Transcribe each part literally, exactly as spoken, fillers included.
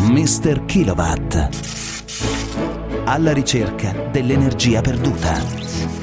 mister Kilowatt. Alla ricerca dell'energia perduta.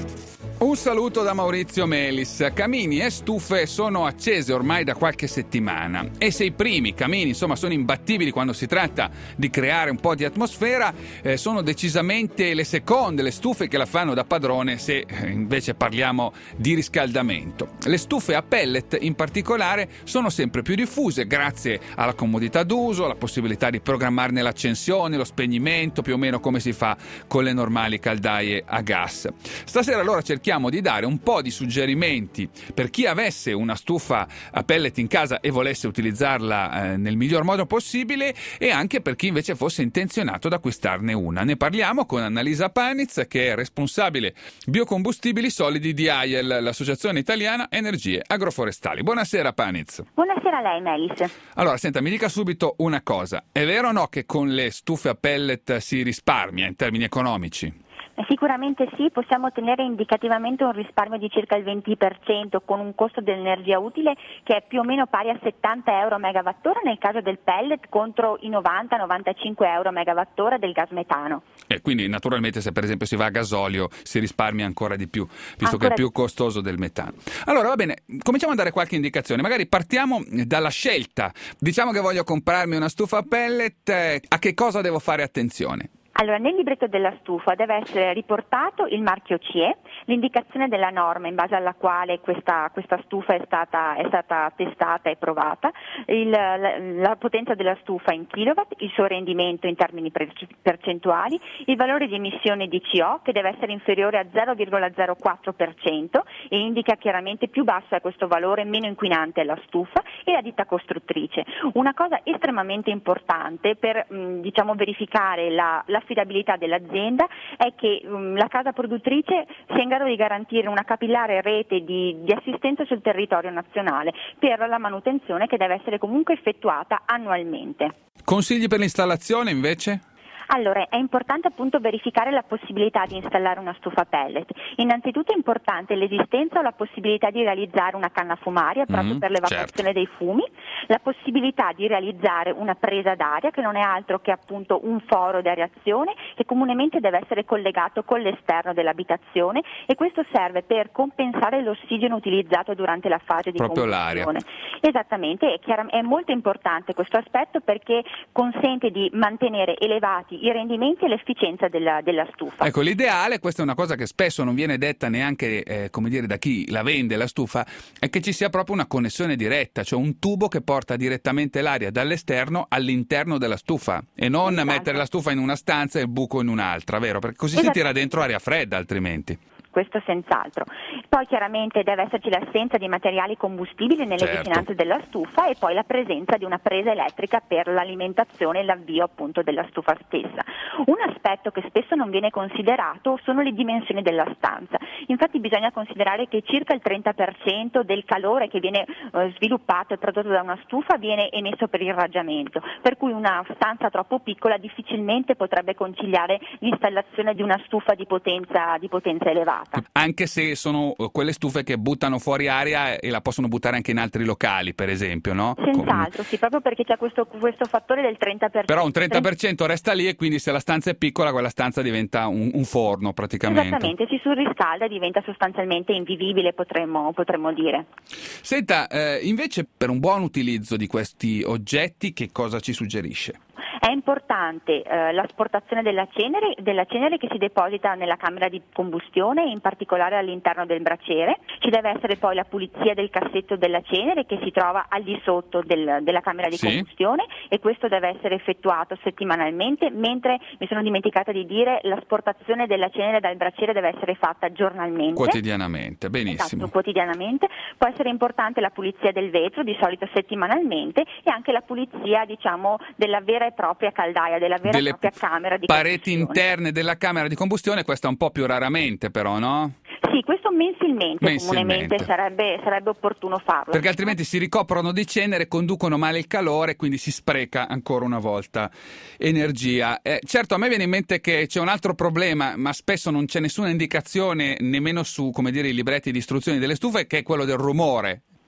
Un saluto da Maurizio Melis. Camini e stufe sono accese ormai da qualche settimana e se i primi camini insomma sono imbattibili quando si tratta di creare un po' di atmosfera, eh, sono decisamente le seconde, le stufe che la fanno da padrone se eh, invece parliamo di riscaldamento. Le stufe a pellet in particolare sono sempre più diffuse grazie alla comodità d'uso, alla possibilità di programmarne l'accensione, lo spegnimento, più o meno come si fa con le normali caldaie a gas. Stasera allora cerchiamo di dare un po' di suggerimenti per chi avesse una stufa a pellet in casa e volesse utilizzarla eh, nel miglior modo possibile, e anche per chi invece fosse intenzionato ad acquistarne una. Ne parliamo con Annalisa Paniz, che è responsabile biocombustibili solidi di A I E L, l'Associazione Italiana Energie Agroforestali. Buonasera Paniz. Buonasera a lei, Melis. Allora, senta, mi dica subito una cosa. È vero o no che con le stufe a pellet si risparmia in termini economici? Sicuramente sì, possiamo ottenere indicativamente un risparmio di circa il venti per cento con un costo dell'energia utile che è più o meno pari a settanta euro a megawattora nel caso del pellet contro i novanta novantacinque euro a megawattora del gas metano. E quindi naturalmente se per esempio si va a gasolio si risparmia ancora di più, visto Ancora che è più costoso del metano. Allora va bene, cominciamo a dare qualche indicazione, magari partiamo dalla scelta. Diciamo che voglio comprarmi una stufa a pellet, eh, a che cosa devo fare attenzione? Allora, nel libretto della stufa deve essere riportato il marchio C E, l'indicazione della norma in base alla quale questa, questa stufa è stata, è stata testata e provata, il, la, la potenza della stufa in kilowatt, il suo rendimento in termini percentuali, il valore di emissione di C O che deve essere inferiore a zero virgola zero quattro per cento e indica chiaramente più basso è questo valore, meno inquinante è la stufa, e la ditta costruttrice. Una cosa estremamente importante per mh, diciamo verificare la, la l'affidabilità dell'azienda è che um, la casa produttrice sia in grado di garantire una capillare rete di, di assistenza sul territorio nazionale per la manutenzione che deve essere comunque effettuata annualmente. Consigli per l'installazione invece? Allora, è importante appunto verificare la possibilità di installare una stufa a pellet. Innanzitutto è importante l'esistenza o la possibilità di realizzare una canna fumaria proprio mm, per l'evacuazione certo. dei fumi, la possibilità di realizzare una presa d'aria che non è altro che appunto un foro di areazione che comunemente deve essere collegato con l'esterno dell'abitazione, e questo serve per compensare l'ossigeno utilizzato durante la fase di proprio combustione. l'aria. Esattamente, è, chiar- è molto importante questo aspetto perché consente di mantenere elevati i rendimenti e l'efficienza della, della stufa. Ecco, l'ideale, questa è una cosa che spesso non viene detta neanche eh, come dire da chi la vende la stufa, è che ci sia proprio una connessione diretta, cioè un tubo che porta direttamente l'aria dall'esterno all'interno della stufa e non Esatto. mettere la stufa in una stanza e il buco in un'altra, vero? Perché così si tira dentro aria fredda altrimenti. Questo senz'altro. Poi chiaramente deve esserci l'assenza di materiali combustibili nelle certo. vicinanze della stufa e poi la presenza di una presa elettrica per l'alimentazione e l'avvio appunto della stufa stessa. Un aspetto che spesso non viene considerato sono le dimensioni della stanza. Infatti bisogna considerare che circa il trenta per cento del calore che viene eh, sviluppato e prodotto da una stufa viene emesso per irraggiamento, per cui una stanza troppo piccola difficilmente potrebbe conciliare l'installazione di una stufa di potenza, di potenza elevata. Anche se sono quelle stufe che buttano fuori aria e la possono buttare anche in altri locali, per esempio, no? Senz'altro, sì, proprio perché c'è questo, questo fattore del trenta per cento. Però un trenta per cento resta lì e quindi se la stanza è piccola quella stanza diventa un, un forno praticamente. Esattamente, si surriscalda e diventa sostanzialmente invivibile, potremmo, potremmo dire. Senta, eh, invece per un buon utilizzo di questi oggetti che cosa ci suggerisce? È importante eh, l'asportazione della cenere, della cenere che si deposita nella camera di combustione, in particolare all'interno del braciere. Ci deve essere poi la pulizia del cassetto della cenere che si trova al di sotto del, della camera di sì. combustione, e questo deve essere effettuato settimanalmente, mentre mi sono dimenticata di dire l'asportazione della cenere dal braciere deve essere fatta giornalmente. Quotidianamente, benissimo. Esatto, quotidianamente. Può essere importante la pulizia del vetro, di solito settimanalmente, e anche la pulizia, diciamo, della vera e propria caldaia, della vera Delle e propria camera di pareti combustione. interne della camera di combustione, questa un po' più raramente però, no? Sì, questo mensilmente, mensilmente. comunemente sarebbe, sarebbe opportuno farlo. Perché altrimenti si ricoprono di cenere, conducono male il calore, quindi si spreca ancora una volta energia. Eh, certo, a me viene in mente che c'è un altro problema, ma spesso non c'è nessuna indicazione nemmeno su, come dire, i libretti di istruzioni delle stufe, che è quello del rumore.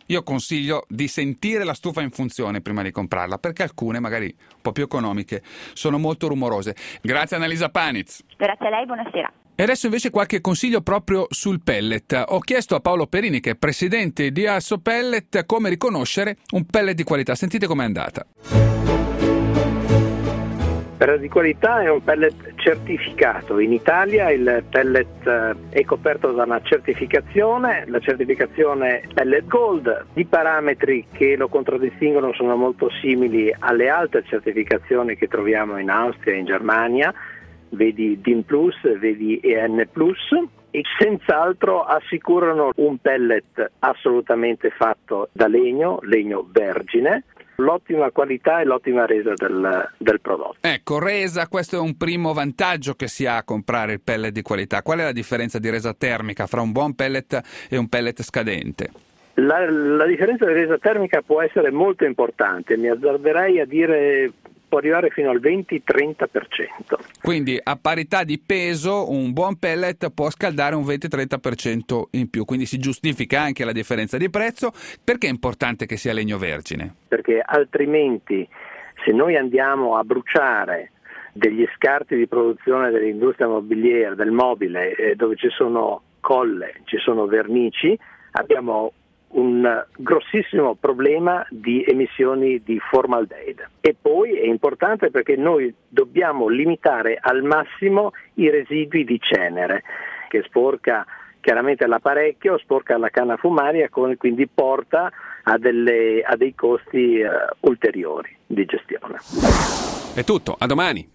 io consiglio di sentire la stufa in funzione prima di comprarla, perché alcune, magari un po' più economiche, sono molto rumorose. Grazie Annalisa Panitz. Grazie a lei, buonasera. E adesso invece qualche consiglio proprio sul pellet. Ho chiesto a Paolo Perini, che è presidente di Assopellet, come riconoscere un pellet di qualità. Sentite com'è andata. Per di qualità è un pellet certificato. In Italia il pellet è coperto da una certificazione, la certificazione Pellet Gold. I parametri che lo contraddistinguono sono molto simili alle altre certificazioni che troviamo in Austria e in Germania, vedi D I N plus, vedi E N plus, e senz'altro assicurano un pellet assolutamente fatto da legno, legno vergine, l'ottima qualità e l'ottima resa del, del prodotto. Ecco, resa, questo è un primo vantaggio che si ha a comprare il pellet di qualità. Qual è la differenza di resa termica fra un buon pellet e un pellet scadente? La, la differenza di resa termica può essere molto importante, mi azzarderei a dire può arrivare fino al venti trenta per cento. Quindi a parità di peso un buon pellet può scaldare un venti trenta per cento in più, quindi si giustifica anche la differenza di prezzo. Perché è importante che sia legno vergine? Perché altrimenti, se noi andiamo a bruciare degli scarti di produzione dell'industria mobiliera, del mobile, eh, dove ci sono colle, ci sono vernici, abbiamo un grossissimo problema di emissioni di formaldeide. E poi è importante perché noi dobbiamo limitare al massimo i residui di cenere, che sporca chiaramente l'apparecchio, sporca la canna fumaria, quindi porta a, delle, a dei costi uh, ulteriori di gestione. È tutto, a domani.